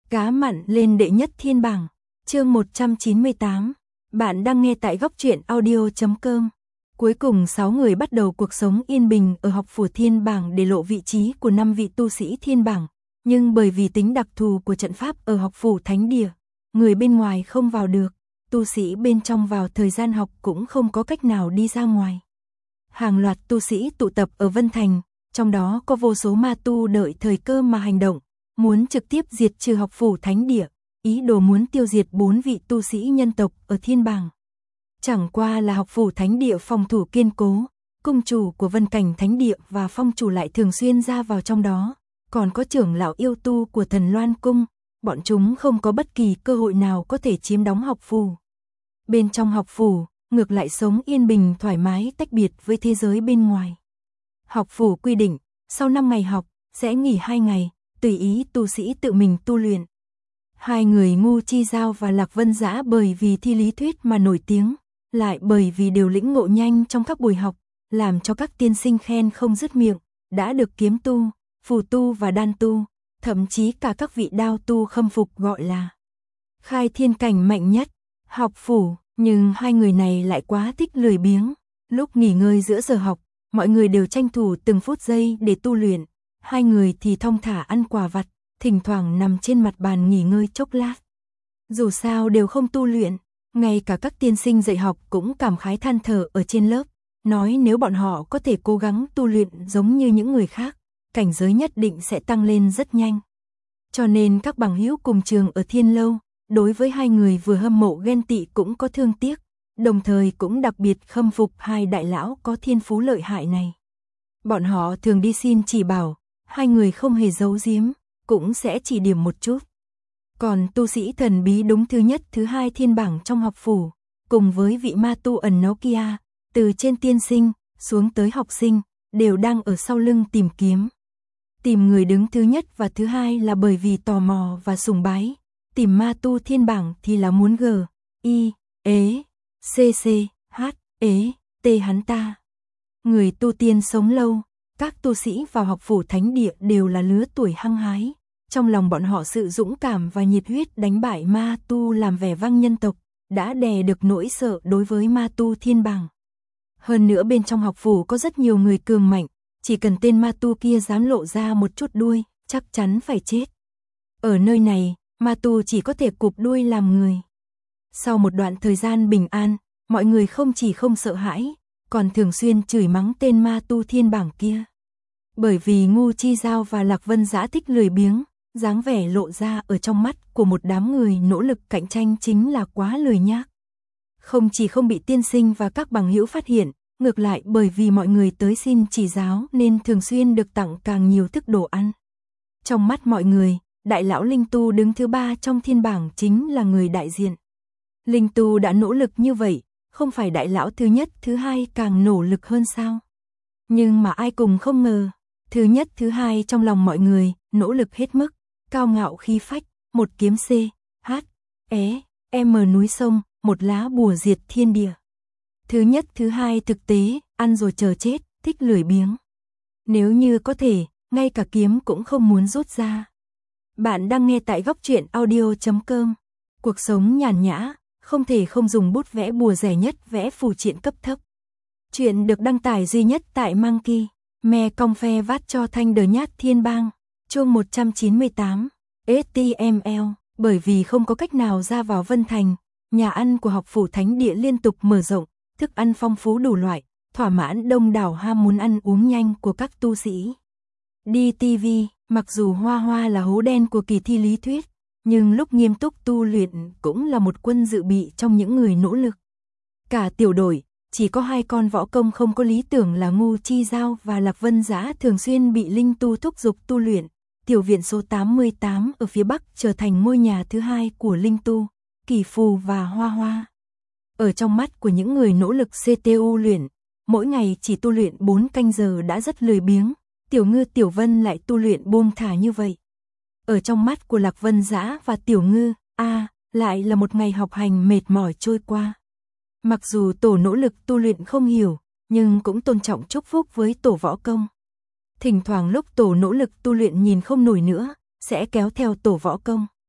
Cá mặn lên đệ nhất thiên bảng. Chương 198. Bạn đang nghe tại góc truyện audio.com. Cuối cùng 6 người bắt đầu cuộc sống yên bình ở học phủ thiên bảng để lộ vị trí của 5 vị tu sĩ thiên bảng. Nhưng bởi vì tính đặc thù của trận pháp ở học phủ thánh địa, người bên ngoài không vào được, tu sĩ bên trong vào thời gian học cũng không có cách nào đi ra ngoài. Hàng loạt tu sĩ tụ tập ở Vân Thành, trong đó có vô số ma tu đợi thời cơ mà hành động, muốn trực tiếp diệt trừ học phủ thánh địa, ý đồ muốn tiêu diệt 4 vị tu sĩ nhân tộc ở thiên bảng. Chẳng qua là học phủ thánh địa phòng thủ kiên cố, cung chủ của Vân Cảnh thánh địa và phong chủ lại thường xuyên ra vào trong đó, còn có trưởng lão yêu tu của Thần Loan cung, bọn chúng không có bất kỳ cơ hội nào có thể chiếm đóng học phủ. Bên trong học phủ, ngược lại sống yên bình thoải mái tách biệt với thế giới bên ngoài. Học phủ quy định, sau 5 ngày học, sẽ nghỉ 2 ngày, tùy ý tu sĩ tự mình tu luyện. Hai người Ngu Chi Giao và Lạc Vân Dã bởi vì thi lý thuyết mà nổi tiếng, lại bởi vì đều lĩnh ngộ nhanh trong các buổi học, làm cho các tiên sinh khen không dứt miệng, đã được kiếm tu, phù tu và đan tu, thậm chí cả các vị đao tu khâm phục gọi là khai thiên cảnh mạnh nhất học phủ. Nhưng hai người này lại quá thích lười biếng, lúc nghỉ ngơi giữa giờ học, mọi người đều tranh thủ từng phút giây để tu luyện, hai người thì thong thả ăn quà vặt, thỉnh thoảng nằm trên mặt bàn nghỉ ngơi chốc lát. Dù sao đều không tu luyện, ngay cả các tiên sinh dạy học cũng cảm khái than thở ở trên lớp, nói nếu bọn họ có thể cố gắng tu luyện giống như những người khác, cảnh giới nhất định sẽ tăng lên rất nhanh. Cho nên các bằng hữu cùng trường ở Thiên Lâu, đối với hai người vừa hâm mộ ghen tị cũng có thương tiếc, đồng thời cũng đặc biệt khâm phục hai đại lão có thiên phú lợi hại này. Bọn họ thường đi xin chỉ bảo, hai người không hề giấu giếm, cũng sẽ chỉ điểm một chút. Còn tu sĩ thần bí đúng thứ nhất thứ hai thiên bảng trong học phủ, cùng với vị ma tu ẩn náu kia, từ trên tiên sinh, xuống tới học sinh, đều đang ở sau lưng tìm kiếm. Tìm người đứng thứ nhất và thứ hai là bởi vì tò mò và sùng bái. Tìm ma tu thiên bảng thì là muốn G, I, ế, C, H, ế, T hắn ta. Người tu tiên sống lâu, các tu sĩ vào học phủ thánh địa đều là lứa tuổi hăng hái. Trong lòng bọn họ sự dũng cảm và nhiệt huyết đánh bại ma tu làm vẻ vang nhân tộc, đã đè được nỗi sợ đối với ma tu thiên bảng. Hơn nữa bên trong học phủ có rất nhiều người cường mạnh, chỉ cần tên ma tu kia dám lộ ra một chút đuôi, chắc chắn phải chết. Ở nơi này, ma tu chỉ có thể cụp đuôi làm người. Sau một đoạn thời gian bình an, mọi người không chỉ không sợ hãi, còn thường xuyên chửi mắng tên ma tu thiên bảng kia. Bởi vì Ngu Chi Giao và Lạc Vân Dã thích lười biếng, dáng vẻ lộ ra ở trong mắt của một đám người nỗ lực cạnh tranh chính là quá lười nhác. Không chỉ không bị tiên sinh và các bằng hữu phát hiện, ngược lại bởi vì mọi người tới xin chỉ giáo nên thường xuyên được tặng càng nhiều thức đồ ăn. Trong mắt mọi người, đại lão Linh Tu đứng thứ 3 trong thiên bảng chính là người đại diện. Linh Tu đã nỗ lực như vậy, không phải đại lão thứ nhất thứ hai càng nỗ lực hơn sao? Nhưng mà ai cùng không ngờ, thứ nhất thứ hai trong lòng mọi người, nỗ lực hết mức, cao ngạo khí phách, một kiếm C, H, E, M núi sông, một lá bùa diệt thiên địa. Thứ nhất thứ hai thực tế, ăn rồi chờ chết, thích lười biếng. Nếu như có thể, ngay cả kiếm cũng không muốn rút ra. Bạn đang nghe tại góc truyện audio.com. Cuộc sống nhàn nhã, không thể không dùng bút vẽ bùa rẻ nhất vẽ phù triện cấp thấp. Chuyện được đăng tải duy nhất tại Monkey, Me Cong Phe Vát cho Thanh Đờ Nhát Thiên Bang, chương 198, HTML. Bởi vì không có cách nào ra vào Vân Thành, nhà ăn của học phủ thánh địa liên tục mở rộng, thức ăn phong phú đủ loại, thỏa mãn đông đảo ham muốn ăn uống nhanh của các tu sĩ. Đi TV, mặc dù Hoa Hoa là hố đen của kỳ thi lý thuyết, nhưng lúc nghiêm túc tu luyện cũng là một quân dự bị trong những người nỗ lực. Cả tiểu đội, chỉ có 2 con võ công không có lý tưởng là Ngu Chi Giao và Lạc Vân Dã thường xuyên bị Linh Tu thúc giục tu luyện. Tiểu viện số 88 ở phía Bắc trở thành ngôi nhà thứ 2 của Linh Tu, Kỳ Phù và Hoa Hoa. Ở trong mắt của những người nỗ lực CTU luyện, mỗi ngày chỉ tu luyện 4 canh giờ đã rất lười biếng. Tiểu Ngư Tiểu Vân lại tu luyện buông thả như vậy. Ở trong mắt của Lạc Vân Dã và Tiểu Ngư, lại là một ngày học hành mệt mỏi trôi qua. Mặc dù tổ nỗ lực tu luyện không hiểu, nhưng cũng tôn trọng chúc phúc với tổ võ công. Thỉnh thoảng lúc tổ nỗ lực tu luyện nhìn không nổi nữa, sẽ kéo theo tổ võ công.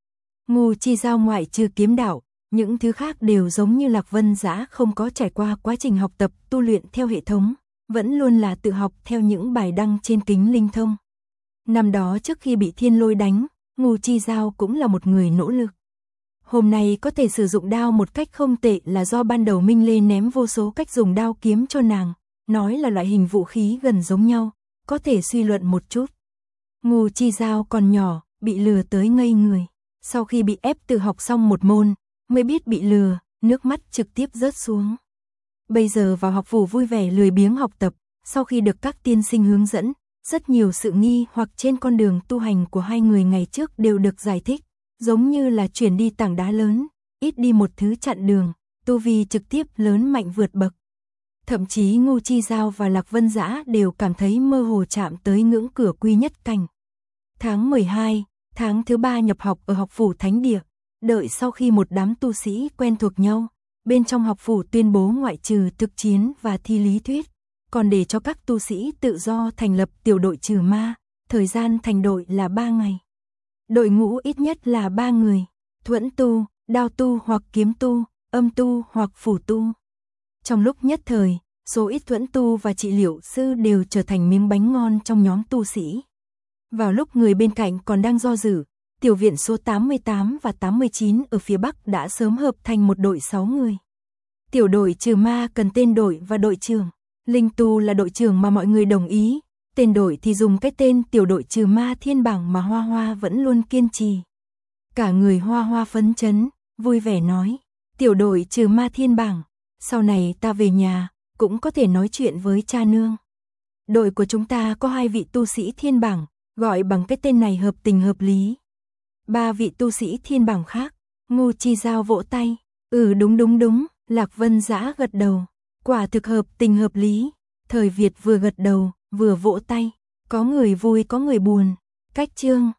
Ngô Chi Giao ngoại trừ kiếm đạo, những thứ khác đều giống như Lạc Vân Dã không có trải qua quá trình học tập tu luyện theo hệ thống, vẫn luôn là tự học theo những bài đăng trên kính linh thông. Năm đó trước khi bị thiên lôi đánh, Ngô Chi Giao cũng là một người nỗ lực. Hôm nay có thể sử dụng đao một cách không tệ là do ban đầu Minh Lê ném vô số cách dùng đao kiếm cho nàng, nói là loại hình vũ khí gần giống nhau, có thể suy luận một chút. Ngô Chi Giao còn nhỏ, bị lừa tới ngây người. Sau khi bị ép tự học xong một môn, mới biết bị lừa, nước mắt trực tiếp rớt xuống. Bây giờ vào học phủ vui vẻ lười biếng học tập, sau khi được các tiên sinh hướng dẫn, rất nhiều sự nghi hoặc trên con đường tu hành của hai người ngày trước đều được giải thích, giống như là chuyển đi tảng đá lớn, ít đi một thứ chặn đường, tu vi trực tiếp lớn mạnh vượt bậc. Thậm chí Ngô Chi Giao và Lạc Vân Dã đều cảm thấy mơ hồ chạm tới ngưỡng cửa quy nhất cảnh. Tháng 12, tháng thứ 3 nhập học ở học phủ Thánh Địa, đợi sau khi một đám tu sĩ quen thuộc nhau, bên trong học phủ tuyên bố ngoại trừ thực chiến và thi lý thuyết, còn để cho các tu sĩ tự do thành lập tiểu đội trừ ma, thời gian thành đội là 3 ngày. Đội ngũ ít nhất là 3 người, thuẫn tu, đao tu hoặc kiếm tu, âm tu hoặc phù tu. Trong lúc nhất thời, số ít thuẫn tu và trị liệu sư đều trở thành miếng bánh ngon trong nhóm tu sĩ. Vào lúc người bên cạnh còn đang do dự, tiểu viện số 88 và 89 ở phía Bắc đã sớm hợp thành một đội 6 người. Tiểu đội trừ ma cần tên đội và đội trưởng. Linh tu là đội trưởng mà mọi người đồng ý, tên đội thì dùng cái tên tiểu đội trừ ma thiên bảng mà Hoa Hoa vẫn luôn kiên trì. Cả người Hoa Hoa phấn chấn, vui vẻ nói, tiểu đội trừ ma thiên bảng, sau này ta về nhà, cũng có thể nói chuyện với cha nương. Đội của chúng ta có 2 vị tu sĩ thiên bảng, gọi bằng cái tên này hợp tình hợp lý. 3 vị tu sĩ thiên bảng khác, Ngô Chi Giao vỗ tay, đúng, Lạc Vân Dã gật đầu, quả thực hợp tình hợp lý. Thời Việt vừa gật đầu, vừa vỗ tay, có người vui có người buồn. Cách chương